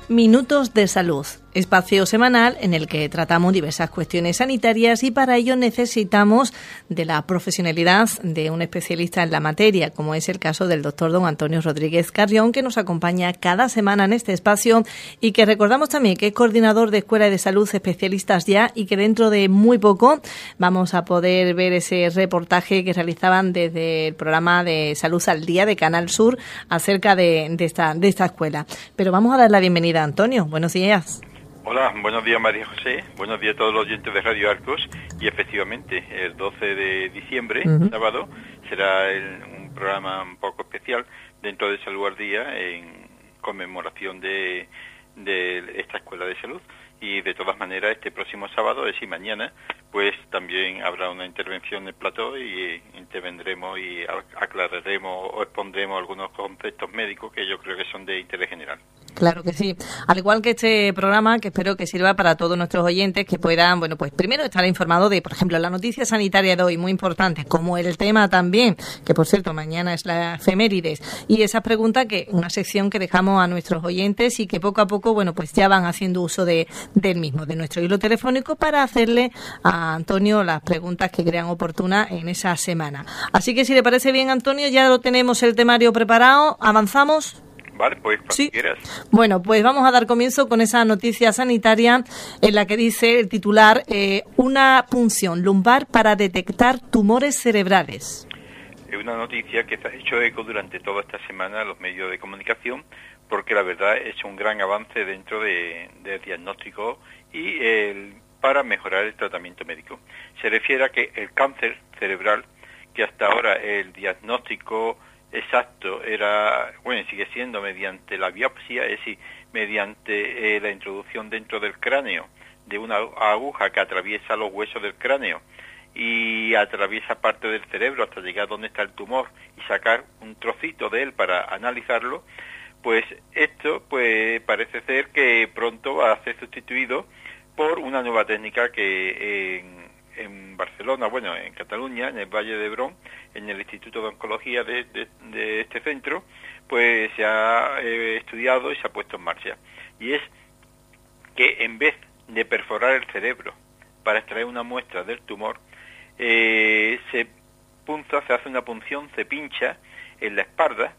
Minutos de Salud, espacio semanal en el que tratamos diversas cuestiones sanitarias y para ello necesitamos de la profesionalidad de un especialista en la materia, como es el caso del doctor don Antonio Rodríguez Carrión, que nos acompaña cada semana en este espacio y que recordamos también que es coordinador de Escuela de Salud Especialistas Ya y que dentro de muy poco vamos a poder ver ese reportaje que realizaban desde el programa de Salud al Día de Canal Sur acerca de esta escuela. Pero vamos a dar la bienvenida a Antonio. Buenos días. Hola, buenos días María José, buenos días a todos los oyentes de Radio Arcos y efectivamente el 12 de diciembre, sábado, será un programa un poco especial dentro de Salud al Día en conmemoración de esta Escuela de Salud y de todas maneras este próximo sábado, es decir mañana, pues también habrá una intervención en el plató y intervendremos y aclararemos o expondremos algunos conceptos médicos que yo creo que son de interés general. Claro que sí. Al igual que este programa, que espero que sirva para todos nuestros oyentes que puedan, bueno, pues primero estar informados de, por ejemplo, la noticia sanitaria de hoy, muy importante, como el tema también, que por cierto, mañana es la efemérides, y esa pregunta que, una sección que dejamos a nuestros oyentes y que poco a poco, bueno, pues ya van haciendo uso del mismo, de nuestro hilo telefónico para hacerle a Antonio las preguntas que crean oportunas en esa semana. Así que si le parece bien, Antonio, ya lo tenemos el temario preparado, ¿avanzamos? Vale, pues cuando sí. quieras. Bueno, pues vamos a dar comienzo con esa noticia sanitaria en la que dice el titular, una punción lumbar para detectar tumores cerebrales. Es una noticia que se ha hecho eco durante toda esta semana en los medios de comunicación, porque la verdad es un gran avance dentro del diagnóstico y para mejorar el tratamiento médico. Se refiere a que el cáncer cerebral, que hasta ahora el diagnóstico exacto era, bueno, sigue siendo mediante la biopsia, es decir, mediante la introducción dentro del cráneo de una aguja que atraviesa los huesos del cráneo y atraviesa parte del cerebro hasta llegar donde está el tumor y sacar un trocito de él para analizarlo, pues esto pues parece ser que pronto va a ser sustituido por una nueva técnica que en Barcelona, bueno, en Cataluña, en el Valle d'Hebron, en el Instituto de Oncología de este centro, pues se ha estudiado y se ha puesto en marcha. Y es que en vez de perforar el cerebro para extraer una muestra del tumor, se hace una punción, se pincha en la espalda,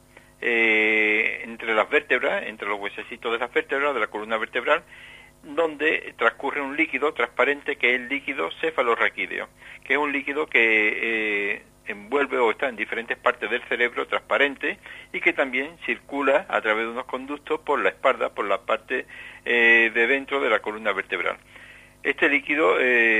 entre las vértebras, entre los huesecitos de las vértebras, de la columna vertebral, donde transcurre un líquido transparente que es el líquido cefalorraquídeo, que es un líquido que envuelve o está en diferentes partes del cerebro, transparente, y que también circula a través de unos conductos por la espalda, por la parte de dentro de la columna vertebral. Este líquido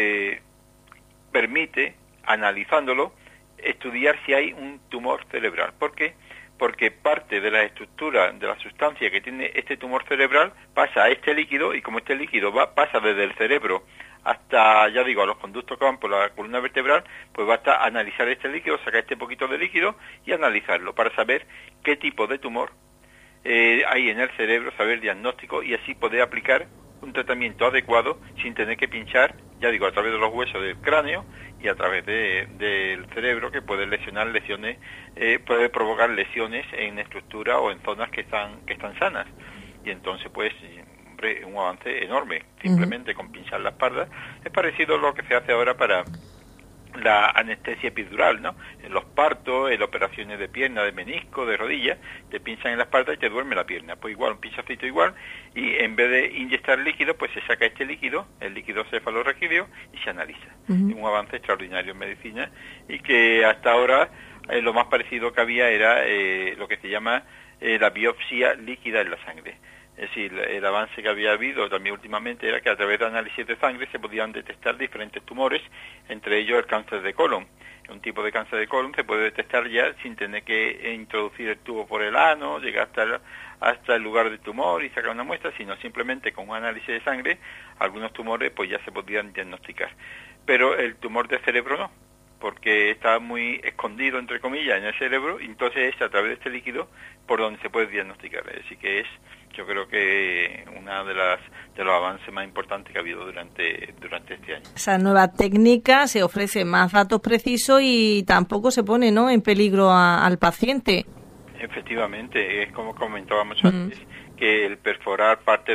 permite, analizándolo, estudiar si hay un tumor cerebral. ¿Por qué? Porque parte de la estructura, de la sustancia que tiene este tumor cerebral, pasa a este líquido, y como este líquido pasa desde el cerebro hasta, ya digo, a los conductos que van por la columna vertebral, pues basta analizar este líquido, sacar este poquito de líquido y analizarlo para saber qué tipo de tumor hay en el cerebro, saber el diagnóstico y así poder aplicar un tratamiento adecuado sin tener que pinchar, ya digo, a través de los huesos del cráneo y a través del cerebro, que puede lesionar lesiones, puede provocar lesiones en estructuras o en zonas que están sanas. Y entonces, pues, hombre, un avance enorme, simplemente con pinchar la espalda. Es parecido a lo que se hace ahora para la anestesia epidural, ¿no? En los partos, en operaciones de pierna, de menisco, de rodilla, te pinchan en la espalda y te duerme la pierna. Pues igual, un pinchacito igual, y en vez de inyectar líquido, pues se saca este líquido, el líquido cefalorraquídeo, y se analiza. Es un avance extraordinario en medicina, y que hasta ahora lo más parecido que había era lo que se llama la biopsia líquida en la sangre. Es decir, el avance que había habido también últimamente era que a través de análisis de sangre se podían detectar diferentes tumores, entre ellos el cáncer de colon. Un tipo de cáncer de colon se puede detectar ya sin tener que introducir el tubo por el ano, llegar hasta el lugar del tumor y sacar una muestra, sino simplemente con un análisis de sangre, algunos tumores pues ya se podían diagnosticar. Pero el tumor de cerebro no, porque está muy escondido, entre comillas, en el cerebro, y entonces es a través de este líquido por donde se puede diagnosticar. Es decir, que es, yo creo que una de los avances más importantes que ha habido durante este año. Esa nueva técnica se ofrece más datos precisos y tampoco se pone, ¿no?, en peligro al paciente. Efectivamente, es como comentábamos antes, que el perforar parte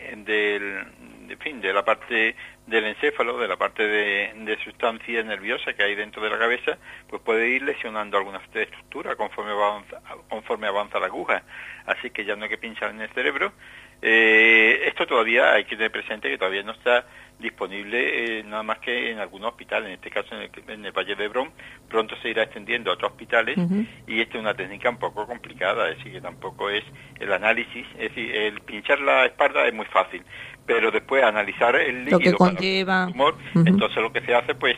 de la parte del encéfalo, de la parte de sustancia nerviosa que hay dentro de la cabeza, pues puede ir lesionando algunas estructuras conforme avanza la aguja. Así que ya no hay que pinchar en el cerebro. Esto todavía hay que tener presente que todavía no está disponible nada más que en algunos hospitales, en este caso en el Valle de Hebrón. Pronto se irá extendiendo a otros hospitales. Y esta es una técnica un poco complicada, es decir, que tampoco es el análisis, es decir, el pinchar la espalda es muy fácil, pero después analizar el líquido lo que conlleva el tumor, entonces lo que se hace, pues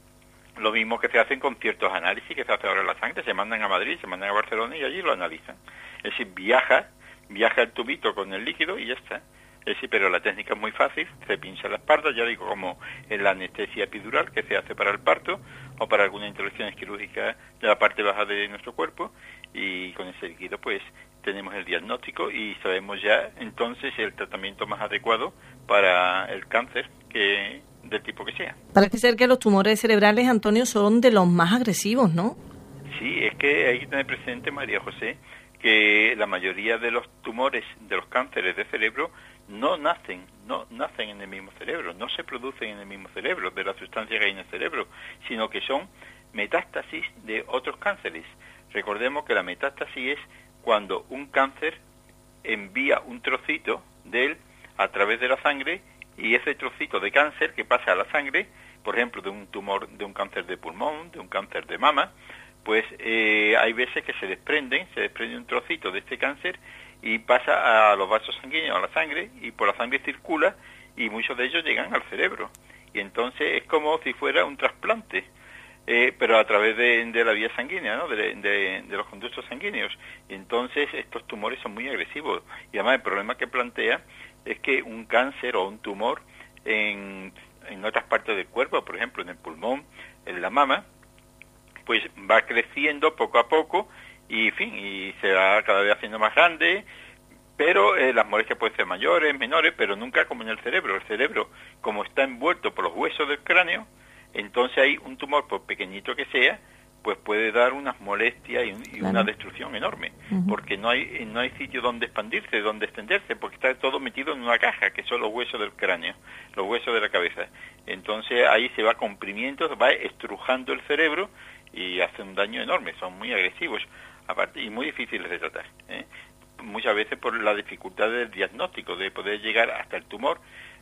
lo mismo que se hacen con ciertos análisis que se hace ahora en la sangre, se mandan a Madrid, se mandan a Barcelona y allí lo analizan. Es decir, viaja el tubito con el líquido y ya está. Es decir, pero la técnica es muy fácil, se pincha la espalda, ya digo, como en la anestesia epidural que se hace para el parto o para alguna intervención quirúrgica de la parte baja de nuestro cuerpo, y con ese líquido pues tenemos el diagnóstico y sabemos ya entonces el tratamiento más adecuado para el cáncer del tipo que sea. Parece ser que los tumores cerebrales, Antonio, son de los más agresivos, ¿no? Sí, es que hay que tener presente, María José, que la mayoría de los tumores, de los cánceres de cerebro, no nacen en el mismo cerebro, no se producen en el mismo cerebro, de la sustancia que hay en el cerebro, sino que son metástasis de otros cánceres. Recordemos que la metástasis es cuando un cáncer envía un trocito de él a través de la sangre, y ese trocito de cáncer que pasa a la sangre, por ejemplo, de un tumor, de un cáncer de pulmón, de un cáncer de mama, pues hay veces que se desprende un trocito de este cáncer y pasa a los vasos sanguíneos, a la sangre, y por la sangre circula, y muchos de ellos llegan al cerebro. Y entonces es como si fuera un trasplante, pero a través de la vía sanguínea, ¿no? de los conductos sanguíneos. Y entonces estos tumores son muy agresivos. Y además el problema que plantea es que un cáncer o un tumor en otras partes del cuerpo, por ejemplo en el pulmón, en la mama, pues va creciendo poco a poco y, en fin, y se va cada vez haciendo más grande, pero las molestias pueden ser mayores, menores, pero nunca como en el cerebro. El cerebro, como está envuelto por los huesos del cráneo, entonces hay un tumor, por pequeñito que sea, pues puede dar unas molestias y una destrucción enorme, porque no hay sitio donde expandirse, donde extenderse, porque está todo metido en una caja, que son los huesos del cráneo, los huesos de la cabeza. Entonces ahí se va comprimiendo, se va estrujando el cerebro y hace un daño enorme. Son muy agresivos, aparte, y muy difíciles de tratar, muchas veces por la dificultad del diagnóstico, de poder llegar hasta el tumor,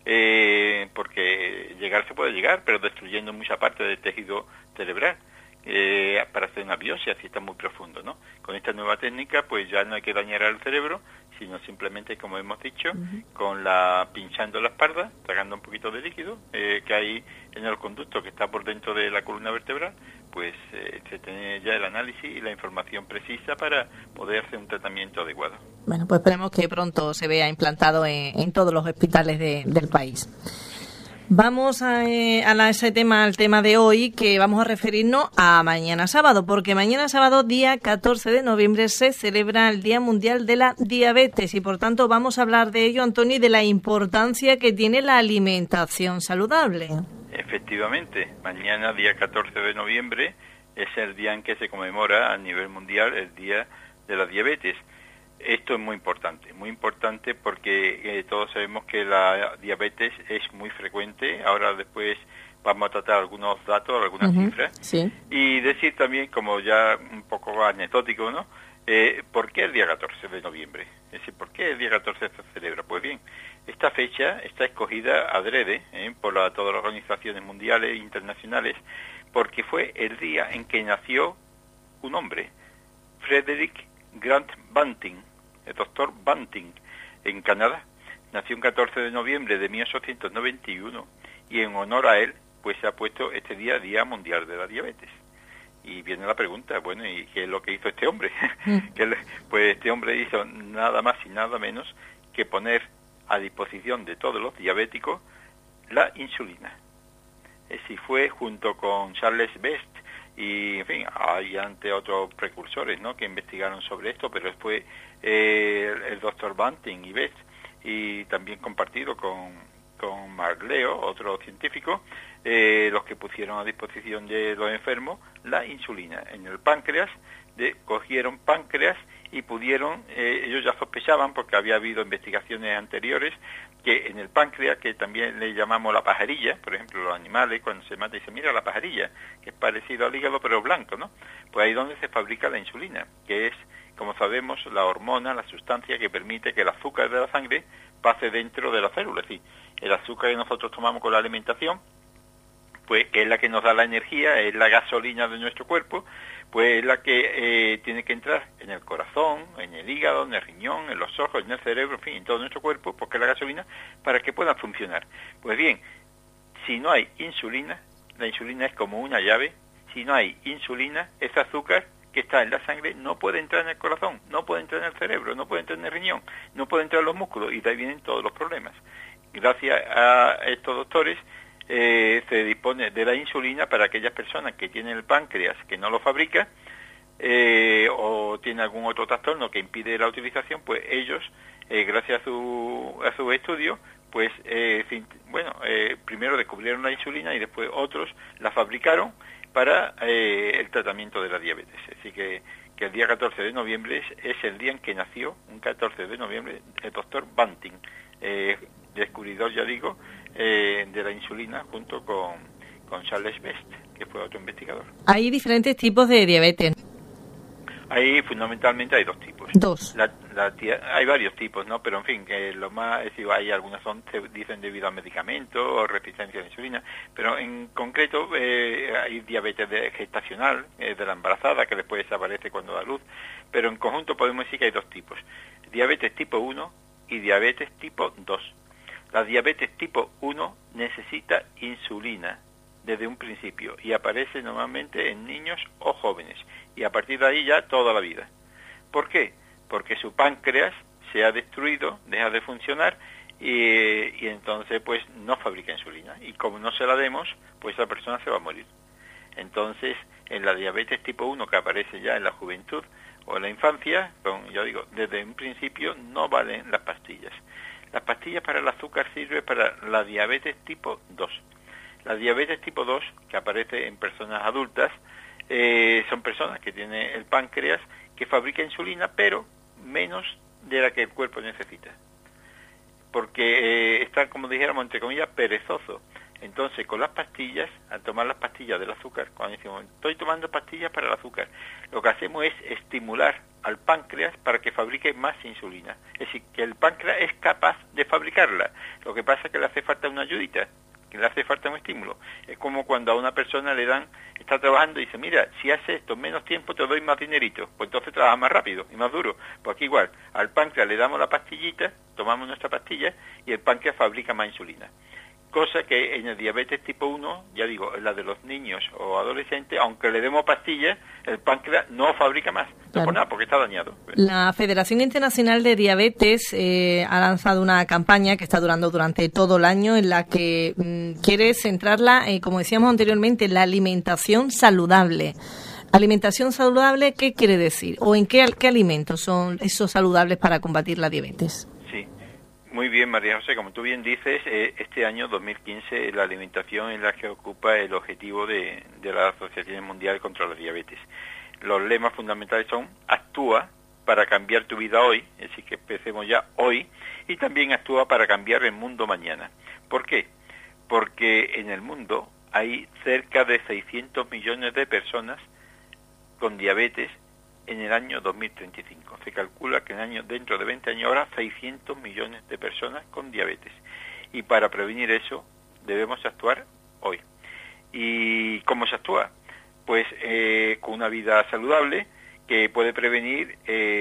porque llegar se puede llegar, pero destruyendo mucha parte del tejido cerebral, para hacer una biopsia si está muy profundo, ¿no? Con esta nueva técnica pues ya no hay que dañar al cerebro, sino simplemente, como hemos dicho, pinchando la espalda, tragando un poquito de líquido que hay en el conducto que está por dentro de la columna vertebral, pues se tiene ya el análisis y la información precisa para poder hacer un tratamiento adecuado. Bueno, pues esperemos que pronto se vea implantado en todos los hospitales del país. Vamos al tema de hoy, que vamos a referirnos a mañana sábado, porque mañana sábado, día 14 de noviembre, se celebra el Día Mundial de la Diabetes y, por tanto, vamos a hablar de ello, Antonio, y de la importancia que tiene la alimentación saludable. Efectivamente, mañana, día 14 de noviembre, es el día en que se conmemora a nivel mundial el Día de la Diabetes. Esto es muy importante porque todos sabemos que la diabetes es muy frecuente. Ahora después vamos a tratar algunos datos, algunas cifras. Sí. Y decir también, como ya un poco anecdótico, ¿no? ¿Por qué el día 14 de noviembre? Es decir, ¿por qué el día 14 se celebra? Pues bien, esta fecha está escogida adrede por todas las organizaciones mundiales e internacionales, porque fue el día en que nació un hombre, Frederick Grant Banting, el doctor Banting, en Canadá. Nació el 14 de noviembre de 1891 y en honor a él pues se ha puesto este día, Día Mundial de la Diabetes. Y viene la pregunta, bueno, ¿y qué es lo que hizo este hombre? Pues este hombre hizo nada más y nada menos que poner a disposición de todos los diabéticos la insulina. Si fue junto con Charles Best, y en fin, hay ante otros precursores, ¿no?, que investigaron sobre esto, pero después el doctor Banting y Best, y también compartido con Mark Leo, otro científico, los que pusieron a disposición de los enfermos la insulina en el páncreas, cogieron páncreas y pudieron, ellos ya sospechaban, porque había habido investigaciones anteriores, que en el páncreas, que también le llamamos la pajarilla, por ejemplo, los animales, cuando se mata, dicen, mira la pajarilla, que es parecido al hígado, pero blanco, ¿no? Pues ahí es donde se fabrica la insulina, que es, como sabemos, la hormona, la sustancia que permite que el azúcar de la sangre pase dentro de la célula. Es decir, el azúcar que nosotros tomamos con la alimentación, pues que es la que nos da la energía, es la gasolina de nuestro cuerpo, pues es la que tiene que entrar en el corazón, en el hígado, en el riñón, en los ojos, en el cerebro, en fin, en todo nuestro cuerpo, porque es la gasolina, para que pueda funcionar. Pues bien, si no hay insulina, la insulina es como una llave, si no hay insulina, ese azúcar que está en la sangre no puede entrar en el corazón, no puede entrar en el cerebro, no puede entrar en el riñón, no puede entrar en los músculos, y de ahí vienen todos los problemas. Gracias a estos doctores, se dispone de la insulina para aquellas personas que tienen el páncreas que no lo fabrica, o tiene algún otro trastorno que impide la utilización, pues ellos, gracias a su estudio, pues primero descubrieron la insulina y después otros la fabricaron para el tratamiento de la diabetes. Así que el día 14 de noviembre es el día en que nació, un 14 de noviembre, el doctor Banting, descubridor, ya digo, de la insulina, junto con Charles Best, que fue otro investigador. Hay diferentes tipos de diabetes. Ahí fundamentalmente hay dos tipos. Dos. Hay varios tipos, ¿no? Pero en fin, lo más, hay algunas se dicen debido a medicamentos o resistencia a la insulina, pero en concreto hay diabetes gestacional, de la embarazada, que después desaparece cuando da luz, pero en conjunto podemos decir que hay dos tipos: diabetes tipo 1 y diabetes tipo 2. La diabetes tipo 1 necesita insulina desde un principio y aparece normalmente en niños o jóvenes, y a partir de ahí ya toda la vida. ¿Por qué? Porque su páncreas se ha destruido, deja de funcionar, y entonces pues no fabrica insulina, y como no se la demos, pues esa persona se va a morir. Entonces, en la diabetes tipo 1, que aparece ya en la juventud o en la infancia, yo digo, desde un principio no valen las pastillas. Las pastillas para el azúcar sirven para la diabetes tipo 2. La diabetes tipo 2, que aparece en personas adultas, son personas que tienen el páncreas que fabrica insulina, pero menos de la que el cuerpo necesita. Porque está, como dijéramos, entre comillas, perezoso. Entonces, con las pastillas, al tomar las pastillas del azúcar, cuando decimos, estoy tomando pastillas para el azúcar, lo que hacemos es estimular al páncreas para que fabrique más insulina. Es decir, que el páncreas es capaz de fabricarla. Lo que pasa es que le hace falta una ayudita, que le hace falta un estímulo. Es como cuando a una persona le dan, está trabajando y dice, mira, si hace esto en menos tiempo te doy más dinerito, pues entonces trabaja más rápido y más duro. Pues aquí igual, al páncreas le damos la pastillita, tomamos nuestra pastilla y el páncreas fabrica más insulina. Cosa que en el diabetes tipo 1, ya digo, en la de los niños o adolescentes, aunque le demos pastillas, el páncreas no fabrica más. No Claro. por nada, porque está dañado. La Federación Internacional de Diabetes ha lanzado una campaña que está durando durante todo el año, en la que quiere centrarla, como decíamos anteriormente, en la alimentación saludable. Alimentación saludable, ¿qué quiere decir? ¿O en qué alimentos son esos saludables para combatir la diabetes? Sí. Muy bien, María José, como tú bien dices, este año 2015 la alimentación es la que ocupa el objetivo de la Asociación Mundial contra la Diabetes. Los lemas fundamentales son: actúa para cambiar tu vida hoy, es decir, que empecemos ya hoy, y también actúa para cambiar el mundo mañana. ¿Por qué? Porque en el mundo hay cerca de 600 millones de personas con diabetes en el año 2035. Se calcula que dentro de 20 años habrá 600 millones de personas con diabetes. Y para prevenir eso debemos actuar hoy. ¿Y cómo se actúa? Pues con una vida saludable que puede prevenir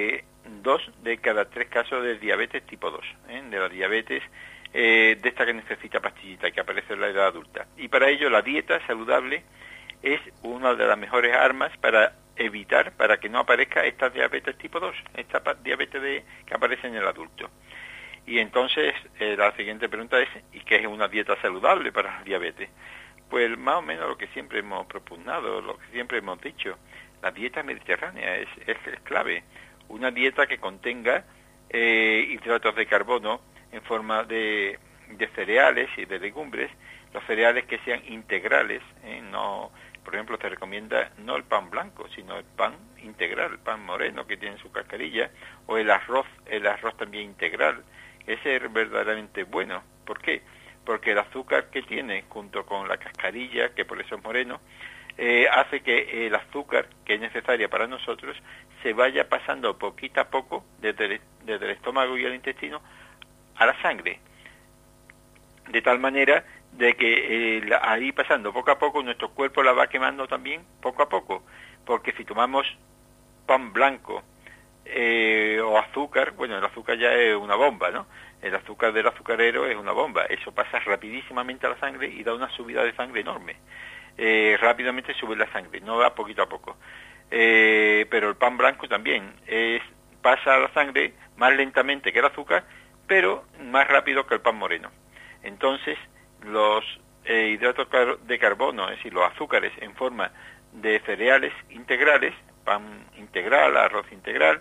2 de cada 3 casos de diabetes tipo 2, de la diabetes de esta que necesita pastillita, que aparece en la edad adulta. Y para ello la dieta saludable es una de las mejores armas para evitar, para que no aparezca esta diabetes tipo 2, esta diabetes que aparece en el adulto. Y entonces la siguiente pregunta es, ¿y qué es una dieta saludable para la diabetes? Pues más o menos lo que siempre hemos propugnado, lo que siempre hemos dicho. La dieta mediterránea es clave. Una dieta que contenga hidratos de carbono en forma de cereales y de legumbres, los cereales que sean integrales, no por ejemplo, se recomienda no el pan blanco, sino el pan integral, el pan moreno que tiene su cascarilla, o el arroz también integral. Ese es verdaderamente bueno. ¿Por qué? Porque el azúcar que tiene junto con la cascarilla, que por eso es moreno, hace que el azúcar que es necesaria para nosotros se vaya pasando poquito a poco desde el estómago y el intestino a la sangre, de tal manera de que ahí pasando poco a poco nuestro cuerpo la va quemando también poco a poco, porque si tomamos pan blanco o azúcar, bueno, el azúcar ya es una bomba, ¿no? El azúcar del azucarero es una bomba, eso pasa rapidísimamente a la sangre y da una subida de sangre enorme. Rápidamente sube la sangre, no va poquito a poco. Pero el pan blanco también pasa a la sangre más lentamente que el azúcar, pero más rápido que el pan moreno. Entonces, los hidratos de carbono, es decir, los azúcares en forma de cereales integrales, pan integral, arroz integral,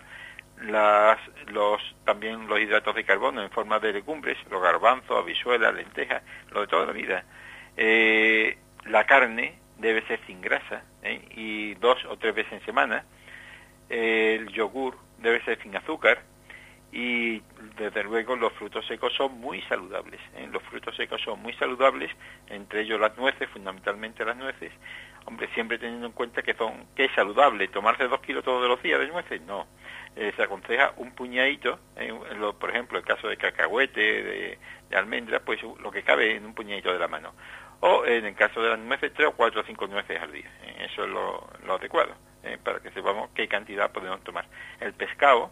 también los hidratos de carbono en forma de legumbres, los garbanzos, habichuelas, lentejas, lo de toda la vida. La carne debe ser sin grasa, y 2 o 3 veces en semana. El yogur debe ser sin azúcar. Y desde luego los frutos secos son muy saludables. Los frutos secos son muy saludables, entre ellos las nueces, fundamentalmente las nueces. Hombre, siempre teniendo en cuenta que es saludable tomarse 2 kilos todos los días de nueces, no. Se aconseja un puñadito, por ejemplo, el caso de cacahuete, de almendra, pues lo que cabe en un puñadito de la mano. O en el caso de las nueces, 3 o 4 o 5 nueces al día. Eso es lo adecuado, para que sepamos qué cantidad podemos tomar. El pescado,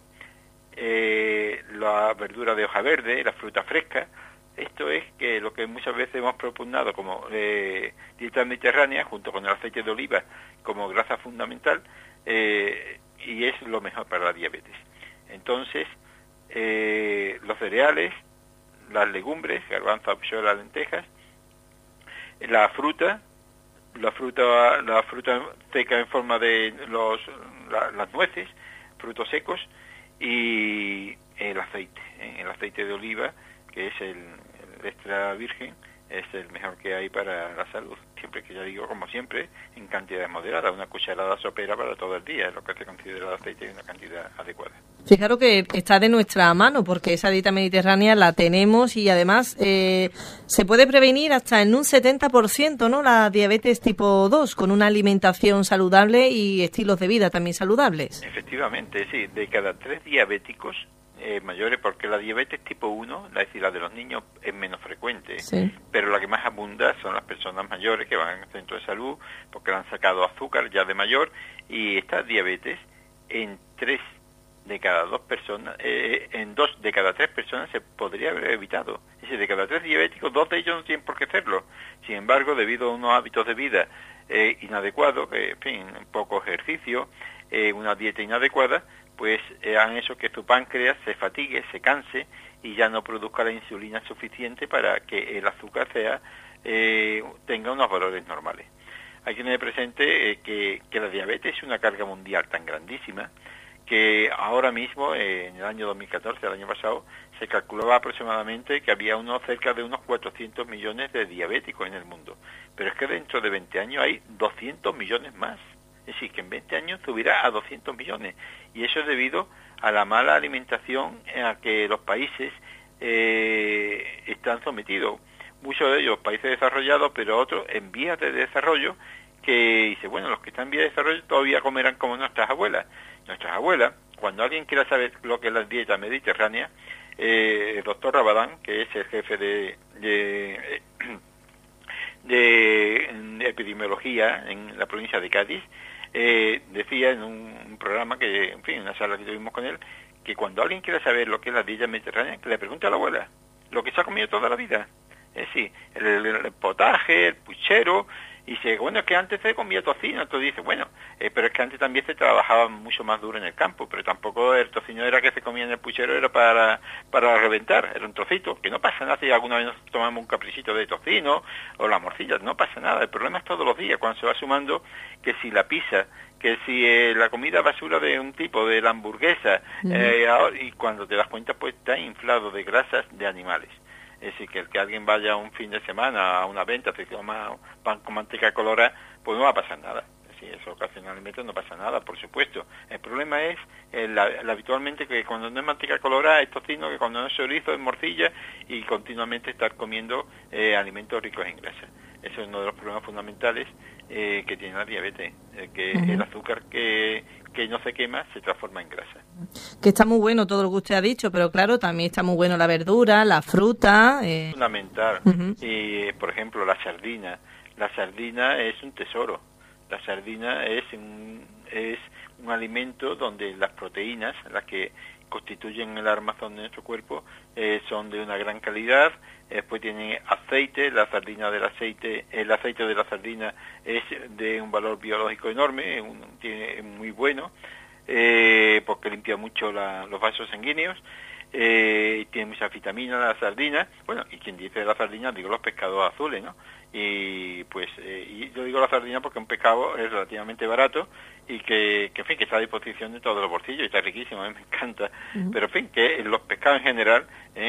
la verdura de hoja verde, la fruta fresca, esto es que lo que muchas veces hemos propugnado como dieta mediterránea, junto con el aceite de oliva como grasa fundamental, y es lo mejor para la diabetes. Entonces, los cereales, las legumbres, garbanzo, habichuelas, lentejas, la fruta seca en forma de las nueces, frutos secos, y el aceite de oliva, que es el extra virgen, es el mejor que hay para la salud. Siempre que ya digo, como siempre, en cantidad moderada, una cucharada sopera para todo el día, es lo que se considera el aceite en una cantidad adecuada. Fijaros que está de nuestra mano, porque esa dieta mediterránea la tenemos y además se puede prevenir hasta en un 70%, ¿no?, la diabetes tipo 2, con una alimentación saludable y estilos de vida también saludables. Efectivamente, sí, de cada 3 diabéticos mayores, porque la diabetes tipo 1, es decir, la de los niños, es menos frecuente, sí, pero la que más abunda son las personas mayores que van al centro de salud porque le han sacado azúcar ya de mayor, y esta diabetes en 2 de cada 3 personas se podría haber evitado. Es decir, de cada 3 diabéticos, 2 de ellos no tienen por qué hacerlo. Sin embargo, debido a unos hábitos de vida inadecuados, en fin, poco ejercicio, una dieta inadecuada, pues han hecho que tu páncreas se fatigue, se canse y ya no produzca la insulina suficiente para que el azúcar tenga unos valores normales. Hay que tener presente que la diabetes es una carga mundial tan grandísima que ahora mismo, en el año 2014, el año pasado, se calculaba aproximadamente que había cerca de unos 400 millones de diabéticos en el mundo. Pero es que dentro de 20 años hay 200 millones más. Es decir, que en 20 años subirá a 200 millones. Y eso es debido a la mala alimentación a que los países están sometidos. Muchos de ellos países desarrollados, pero otros en vías de desarrollo, que dice, bueno, los que están en vías de desarrollo todavía comerán como nuestras abuelas. Nuestras abuelas, cuando alguien quiera saber lo que es la dieta mediterránea, el doctor Rabadán, que es el jefe de epidemiología en la provincia de Cádiz, decía en un programa que, en fin, una sala que tuvimos con él, que cuando alguien quiera saber lo que es la dieta mediterránea, que le pregunte a la abuela lo que se ha comido toda la vida. Es decir, el potaje, el puchero, y dice, bueno, es que antes se comía tocino. Entonces dice, bueno, pero es que antes también se trabajaba mucho más duro en el campo, pero tampoco el tocino era que se comía en el puchero, era para reventar, era un trocito, que no pasa nada si alguna vez nos tomamos un caprichito de tocino o la morcilla, no pasa nada. El problema es todos los días, cuando se va sumando, que si la pizza, que si la comida basura de un tipo, de la hamburguesa, y cuando te das cuenta, pues está inflado de grasas de animales. Es decir, que alguien vaya un fin de semana a una venta, se toma pan con manteca colorada, pues no va a pasar nada. Si eso ocasionalmente no pasa nada, por supuesto. El problema es habitualmente que cuando no es manteca colorada es tocino, que cuando no es chorizo es morcilla, y continuamente estar comiendo alimentos ricos en grasa. Eso es uno de los problemas fundamentales que tiene la diabetes, que el azúcar que no se quema se transforma en grasa. Que está muy bueno todo lo que usted ha dicho, pero claro, también está muy bueno la verdura, la fruta. Fundamental. Y, por ejemplo, la sardina. La sardina es un tesoro. La sardina es un alimento donde las proteínas, las que constituyen el armazón de nuestro cuerpo, son de una gran calidad. Después tiene aceite, el aceite de la sardina es de un valor biológico enorme, es muy bueno, porque limpia mucho los vasos sanguíneos. Tiene muchas vitaminas la sardina. Bueno, y quien dice de la sardina, digo los pescados azules, ¿no? Y pues y yo digo la sardina porque un pescado es relativamente barato y que en fin, que está a disposición de todos los bolsillos y está riquísimo, a mí me encanta. Pero en fin, que los pescados en general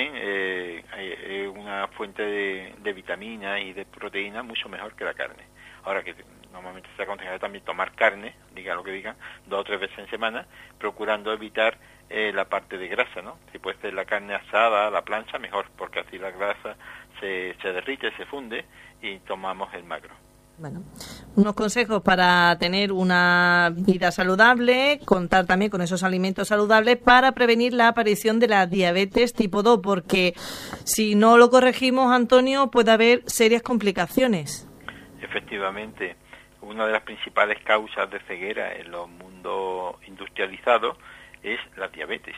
es una fuente de vitamina y de proteína mucho mejor que la carne. Ahora que normalmente se aconseja también tomar carne, diga lo que digan, 2 o 3 veces en semana, procurando evitar la parte de grasa, ¿no? Si puede ser la carne asada, la plancha, mejor, porque así la grasa se derrite, se funde y tomamos el magro. Bueno, unos consejos para tener una vida saludable, contar también con esos alimentos saludables para prevenir la aparición de la diabetes tipo 2, porque si no lo corregimos, Antonio, puede haber serias complicaciones. Efectivamente, una de las principales causas de ceguera en los mundos industrializados es la diabetes.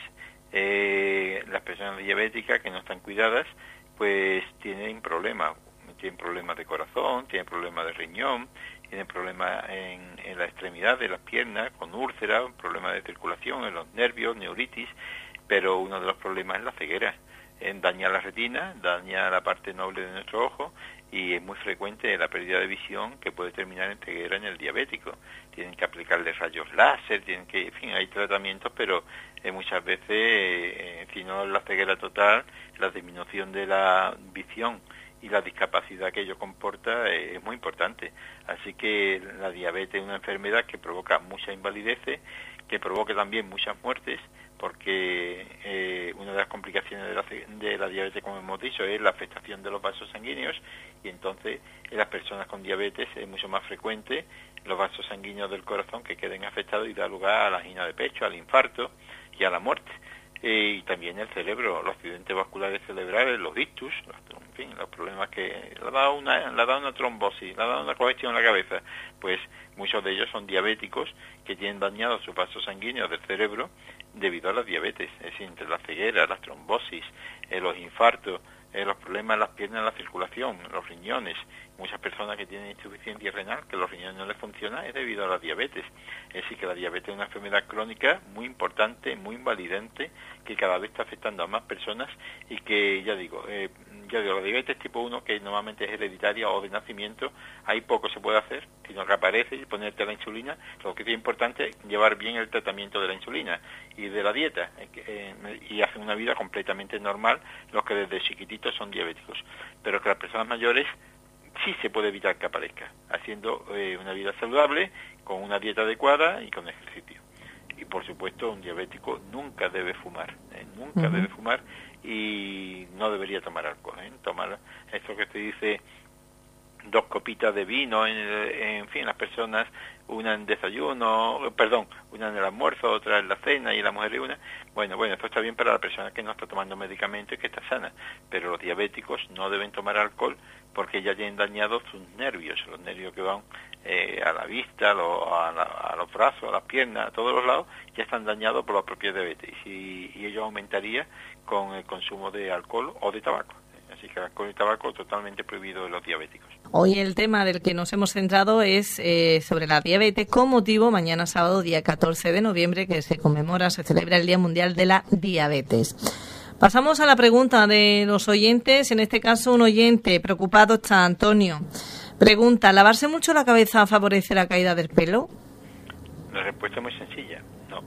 Las personas diabéticas que no están cuidadas, pues tienen problemas de corazón, tienen problemas de riñón, tienen problemas en la extremidad de las piernas, con úlceras, problemas de circulación en los nervios, neuritis, pero uno de los problemas es la ceguera. Daña la retina, daña la parte noble de nuestro ojo, y es muy frecuente la pérdida de visión que puede terminar en ceguera en el diabético. Tienen que aplicarle rayos láser, en fin, hay tratamientos, pero muchas veces, si no la ceguera total, la disminución de la visión y la discapacidad que ello comporta es muy importante. Así que la diabetes es una enfermedad que provoca mucha invalidez, que provoca también muchas muertes, porque una de las complicaciones de la diabetes, como hemos dicho, es la afectación de los vasos sanguíneos, y entonces en las personas con diabetes es mucho más frecuente los vasos sanguíneos del corazón que queden afectados y da lugar a la angina de pecho, al infarto y a la muerte. Y también el cerebro, los accidentes vasculares cerebrales, los ictus, en fin, los problemas que le ha dado una trombosis, le ha dado una congestión en la cabeza, pues muchos de ellos son diabéticos que tienen dañados sus vasos sanguíneos del cerebro debido a la diabetes. Es decir, entre la ceguera, las trombosis, los infartos, los problemas en las piernas, en la circulación, los riñones. Muchas personas que tienen insuficiencia renal, que los riñones no les funcionan, es debido a la diabetes. Es decir, que la diabetes es una enfermedad crónica muy importante, muy invalidante, que cada vez está afectando a más personas y que, ya digo, la diabetes tipo 1, que normalmente es hereditaria o de nacimiento, ahí poco se puede hacer, sino que aparece y ponerte la insulina. Lo que es importante es llevar bien el tratamiento de la insulina y de la dieta, y hacer una vida completamente normal los que desde chiquititos son diabéticos. Pero que las personas mayores sí se puede evitar que aparezca, haciendo una vida saludable, con una dieta adecuada y con ejercicio. Y por supuesto, un diabético nunca debe fumar, debe fumar, y no debería tomar alcohol. Tomar esto que se dice 2 copitas de vino, en fin, las personas, una en desayuno, una en el almuerzo, otra en la cena y la mujer una. Bueno, esto está bien para la persona que no está tomando medicamentos y que está sana, pero los diabéticos no deben tomar alcohol porque ya tienen dañados sus nervios, los nervios que van a la vista, a los brazos, a las piernas, a todos los lados, ya están dañados por la propia diabetes, y ello aumentaría con el consumo de alcohol o de tabaco. Así que el alcohol y tabaco totalmente prohibido de los diabéticos. Hoy el tema del que nos hemos centrado es sobre la diabetes, con motivo mañana sábado, día 14 de noviembre, que se celebra el Día Mundial de la Diabetes. Pasamos a la pregunta de los oyentes. En este caso, un oyente preocupado está Antonio. Pregunta, ¿lavarse mucho la cabeza favorece la caída del pelo? La respuesta es muy sencilla.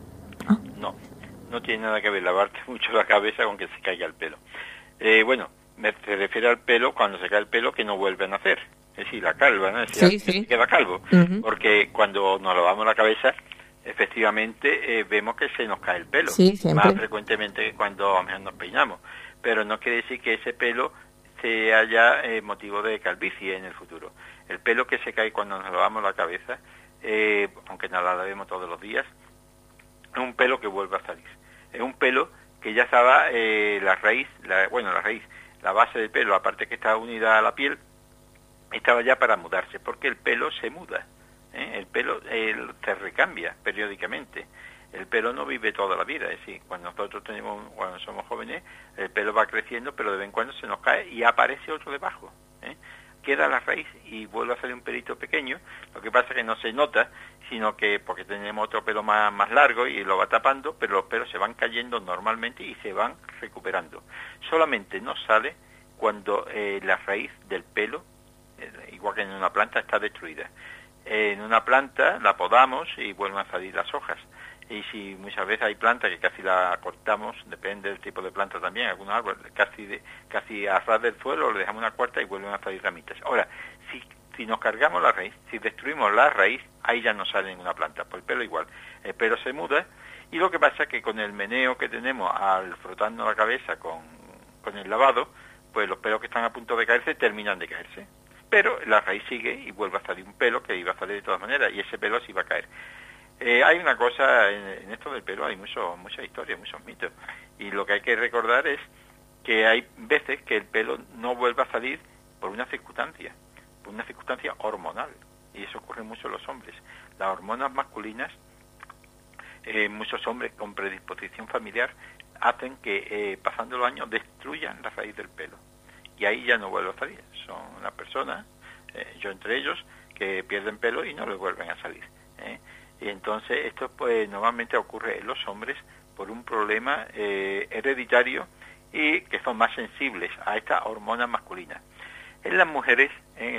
No tiene nada que ver lavarte mucho la cabeza con que se caiga el pelo. Se refiere al pelo, cuando se cae el pelo, que no vuelve a nacer. es decir, la calva, ¿no? Es decir, sí. queda calvo, porque cuando nos lavamos la cabeza, efectivamente vemos que se nos cae el pelo, más frecuentemente que cuando a lo mejor nos peinamos, pero no quiere decir que ese pelo se haya motivo de calvicie en el futuro. El pelo que se cae cuando nos lavamos la cabeza, aunque nos la lavemos todos los días, es un pelo que vuelve a salir. Es un pelo que ya estaba la raíz, la base del pelo, la parte que está unida a la piel, estaba ya para mudarse, porque el pelo se muda, el pelo se recambia periódicamente. El pelo no vive toda la vida, es decir, cuando somos jóvenes, el pelo va creciendo, pero de vez en cuando se nos cae y aparece otro debajo. Queda la raíz y vuelve a salir un pelito pequeño. Lo que pasa es que no se nota, sino que porque tenemos otro pelo más largo y lo va tapando, pero los pelos se van cayendo normalmente y se van recuperando. Solamente no sale cuando la raíz del pelo, igual que en una planta, está destruida. En una planta la podamos y vuelven a salir las hojas. Y si muchas veces hay plantas que casi la cortamos, depende del tipo de planta también, algunos árboles casi a ras del suelo, le dejamos una cuarta y vuelven a salir ramitas. Ahora, si nos cargamos la raíz, si destruimos la raíz, ahí ya no sale ninguna planta, pues el pelo igual. El pelo se muda y lo que pasa es que con el meneo que tenemos al frotarnos la cabeza con el lavado, pues los pelos que están a punto de caerse terminan de caerse. Pero la raíz sigue y vuelve a salir un pelo que iba a salir de todas maneras y ese pelo sí va a caer. Hay una cosa, en esto del pelo hay muchas historias, muchos mitos, y lo que hay que recordar es que hay veces que el pelo no vuelve a salir por una circunstancia hormonal, y eso ocurre mucho en los hombres. Las hormonas masculinas, muchos hombres con predisposición familiar, hacen que pasando los años destruyan la raíz del pelo, y ahí ya no vuelve a salir. Son las personas, yo entre ellos, que pierden pelo y no les vuelven a salir. Y entonces esto pues normalmente ocurre en los hombres por un problema hereditario y que son más sensibles a estas hormonas masculinas. En las mujeres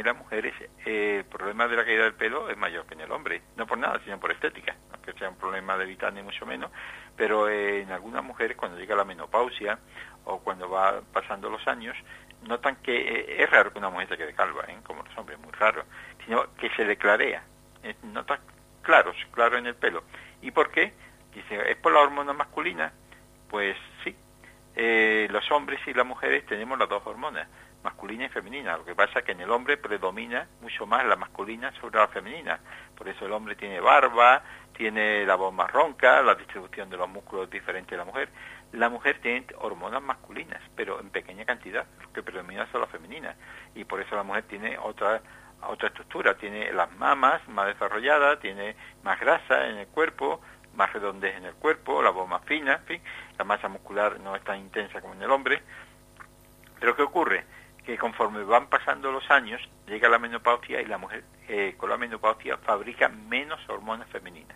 el problema de la caída del pelo es mayor que en el hombre, no por nada, sino por estética, no que sea un problema de vital ni mucho menos, pero en algunas mujeres cuando llega la menopausia o cuando va pasando los años, notan que es raro que una mujer se quede calva, como los hombres, muy raro, sino que se le clarea, notan claro en el pelo. ¿Y por qué? Dice, ¿es por la hormona masculina? Pues sí, los hombres y las mujeres tenemos las dos hormonas, masculina y femenina. Lo que pasa es que en el hombre predomina mucho más la masculina sobre la femenina. Por eso el hombre tiene barba, tiene la voz más ronca, la distribución de los músculos es diferente de la mujer. La mujer tiene hormonas masculinas, pero en pequeña cantidad. Lo que predomina son las femeninas. Y por eso la mujer tiene otra estructura, tiene las mamas más desarrolladas, tiene más grasa en el cuerpo, más redondez en el cuerpo, la voz más fina, en fin, la masa muscular no es tan intensa como en el hombre. Pero ¿qué ocurre? Que conforme van pasando los años, llega la menopausia y la mujer con la menopausia fabrica menos hormonas femeninas.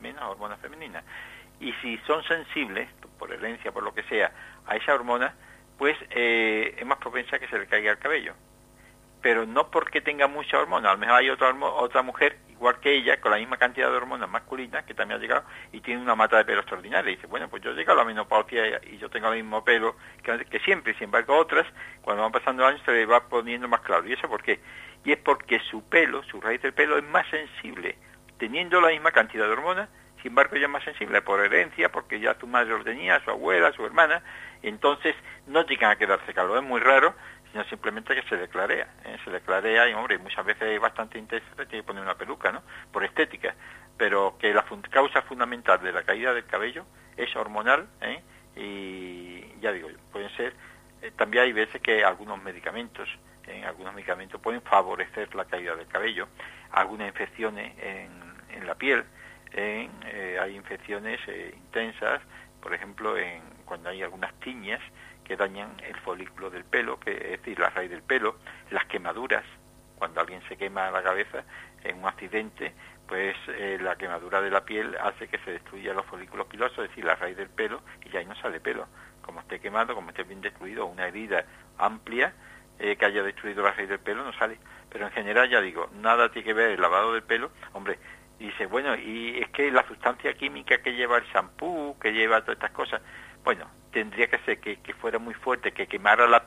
Y si son sensibles, por herencia, por lo que sea, a esa hormona, pues es más propensa a que se le caiga el cabello. Pero no porque tenga mucha hormona, a lo mejor hay otra mujer igual que ella, con la misma cantidad de hormonas masculinas, que también ha llegado y tiene una mata de pelo extraordinaria. Y dice, bueno, pues yo he llegado a la menopausia y yo tengo el mismo pelo que siempre. Sin embargo, otras, cuando van pasando los años, se le va poniendo más claro. ¿Y eso por qué? Y es porque su pelo, su raíz del pelo, es más sensible, teniendo la misma cantidad de hormonas. Sin embargo, ella es más sensible por herencia, porque ya su madre lo tenía, su abuela, su hermana, y entonces no llegan a quedarse calvos. Es muy raro, sino simplemente que se le clarea, se le clarea, y hombre, muchas veces es bastante intenso, se tiene que poner una peluca, ¿no?, por estética, pero que la causa fundamental de la caída del cabello es hormonal, y ya digo, pueden ser, también hay veces que algunos medicamentos pueden favorecer la caída del cabello, algunas infecciones en la piel, hay infecciones intensas, por ejemplo, cuando hay algunas tiñas que dañan el folículo del pelo, que es decir, la raíz del pelo, las quemaduras, cuando alguien se quema la cabeza en un accidente, pues la quemadura de la piel hace que se destruyan los folículos pilosos, es decir, la raíz del pelo, y ya ahí no sale pelo. Como esté quemado, como esté bien destruido, una herida amplia que haya destruido la raíz del pelo, no sale. Pero en general, ya digo, nada tiene que ver el lavado del pelo. Hombre, dice, bueno, y es que la sustancia química que lleva el shampoo, que lleva todas estas cosas, bueno, tendría que ser que fuera muy fuerte, que quemara la piel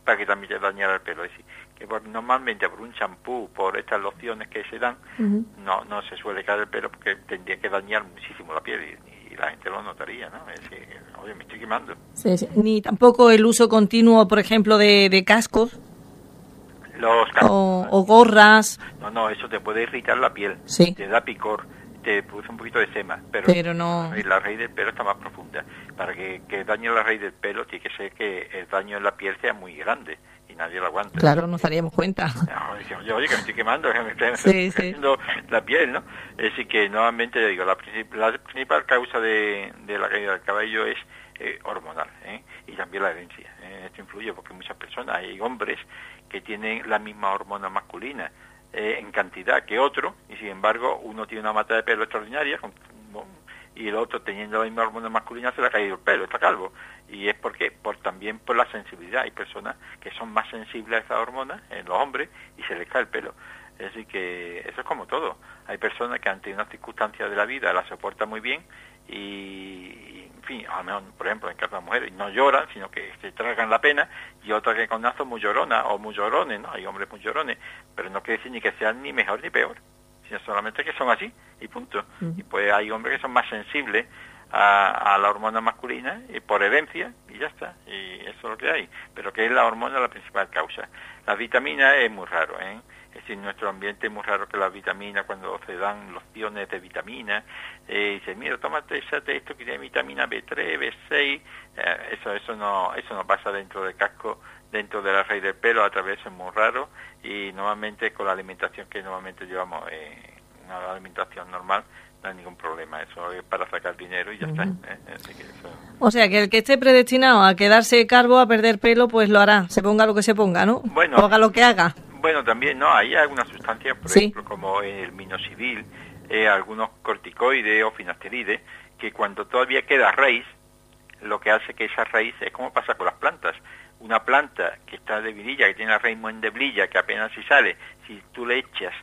para que también te dañara el pelo. Es decir, que normalmente por un champú, por estas lociones que se dan, no se suele caer el pelo porque tendría que dañar muchísimo la piel y la gente lo notaría, ¿no? Es decir, oye, me estoy quemando. Sí. Ni tampoco el uso continuo, por ejemplo, de cascos. Los cascos. O gorras. No, eso te puede irritar la piel, te da picor, te produce un poquito de sema, pero no. La raíz del pelo está más profunda. Para que dañe la raíz del pelo tiene que ser que el daño en la piel sea muy grande y nadie lo aguanta. Claro, nos daríamos cuenta. No, oye, que me estoy quemando, que me estoy haciendo la piel, ¿no? Es decir, que nuevamente ya digo, la principal causa de la caída del cabello es hormonal, y también la herencia. Esto influye porque muchas personas, hay hombres que tienen la misma hormona masculina en cantidad que otro, y sin embargo uno tiene una mata de pelo extraordinaria y el otro, teniendo la misma hormona masculina, se le ha caído el pelo, está calvo. Y es también por la sensibilidad. Hay personas que son más sensibles a esa hormona, en los hombres, y se les cae el pelo. Es decir, que eso es como todo. Hay personas que ante unas circunstancias de la vida la soportan muy bien y en fin, a lo mejor, por ejemplo, en caso de las mujeres, no lloran, sino que se tragan la pena, y otras que con son muy lloronas o muy llorones, ¿no? Hay hombres muy llorones, pero no quiere decir ni que sean ni mejor ni peor, sino solamente que son así, y punto. Y pues hay hombres que son más sensibles a la hormona masculina y por herencia, y ya está, y eso es lo que hay. Pero que es la hormona la principal causa. Las vitaminas es muy raro, Es decir, en nuestro ambiente es muy raro que las vitaminas, cuando se dan lociones de vitaminas, dicen, mira, tómate esto que tiene vitamina B3, B6, eso no pasa dentro del casco, dentro de la raíz del pelo, a través es muy raro, y normalmente con la alimentación que normalmente llevamos, una alimentación normal, no hay ningún problema, eso es para sacar dinero y ya está. Así que eso... O sea, que el que esté predestinado a quedarse calvo, a perder pelo, pues lo hará, se ponga lo que se ponga, ¿no? Bueno, o haga lo que haga. Bueno, también, no, hay algunas sustancias, por ejemplo, como el minoxidil, algunos corticoides o finasteride, que cuando todavía queda raíz, lo que hace que esa raíz, es como pasa con las plantas, una planta que está debililla, que tiene la raíz muy endeblilla, que apenas si sale, si tú le echas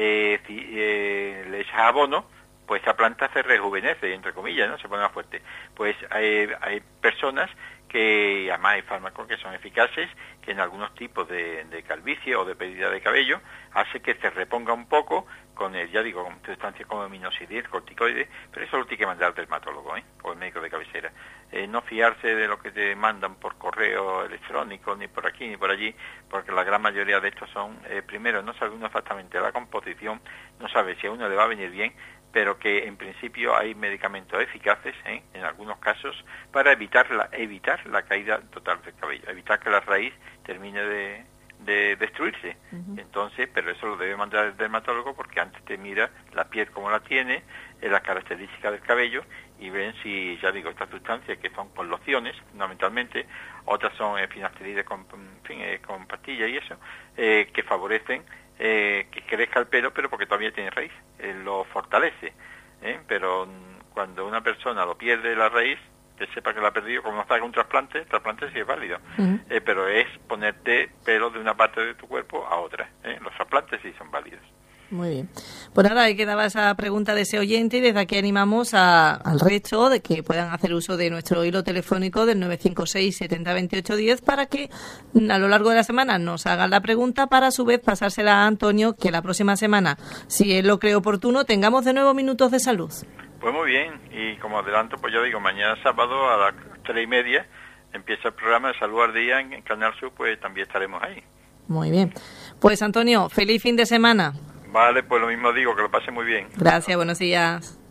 abono, pues esa planta se rejuvenece, entre comillas, ¿no? Se pone más fuerte. Pues hay personas que, además hay fármacos que son eficaces, que en algunos tipos de calvicie o de pérdida de cabello, hace que se reponga un poco con con sustancias como minoxidil, corticoides, pero eso lo tiene que mandar el dermatólogo, o el médico de cabecera. No fiarse de lo que te mandan por correo electrónico, ni por aquí ni por allí, porque la gran mayoría de estos son, primero, no sabe uno exactamente la composición, no sabe si a uno le va a venir bien, pero que en principio hay medicamentos eficaces, en algunos casos, para evitar la caída total del cabello, evitar que la raíz termine de destruirse. Entonces, pero eso lo debe mandar el dermatólogo, porque antes te mira la piel como la tiene, las características del cabello, y ven si, ya digo, estas sustancias que son con lociones, fundamentalmente, otras son finasteride con pastillas y eso, que favorecen que crezca el pelo, pero porque todavía tiene raíz, lo fortalece, pero cuando una persona lo pierde la raíz, que sepa que la ha perdido, como no saca un trasplante sí es válido, pero es ponerte pelo de una parte de tu cuerpo a otra, los trasplantes sí son válidos. Muy bien. Pues nada, ahí quedaba esa pregunta de ese oyente, y desde aquí animamos al resto de que puedan hacer uso de nuestro hilo telefónico del 956 70 28 10 para que a lo largo de la semana nos hagan la pregunta, para a su vez pasársela a Antonio, que la próxima semana, si él lo cree oportuno, tengamos de nuevo Minutos de Salud. Pues muy bien, y como adelanto, pues yo digo, mañana sábado a las 3:30 empieza el programa de Salud al Día en Canal Sur, pues también estaremos ahí. Muy bien. Pues Antonio, feliz fin de semana. Vale, pues lo mismo digo, que lo pase muy bien. Gracias, buenos días.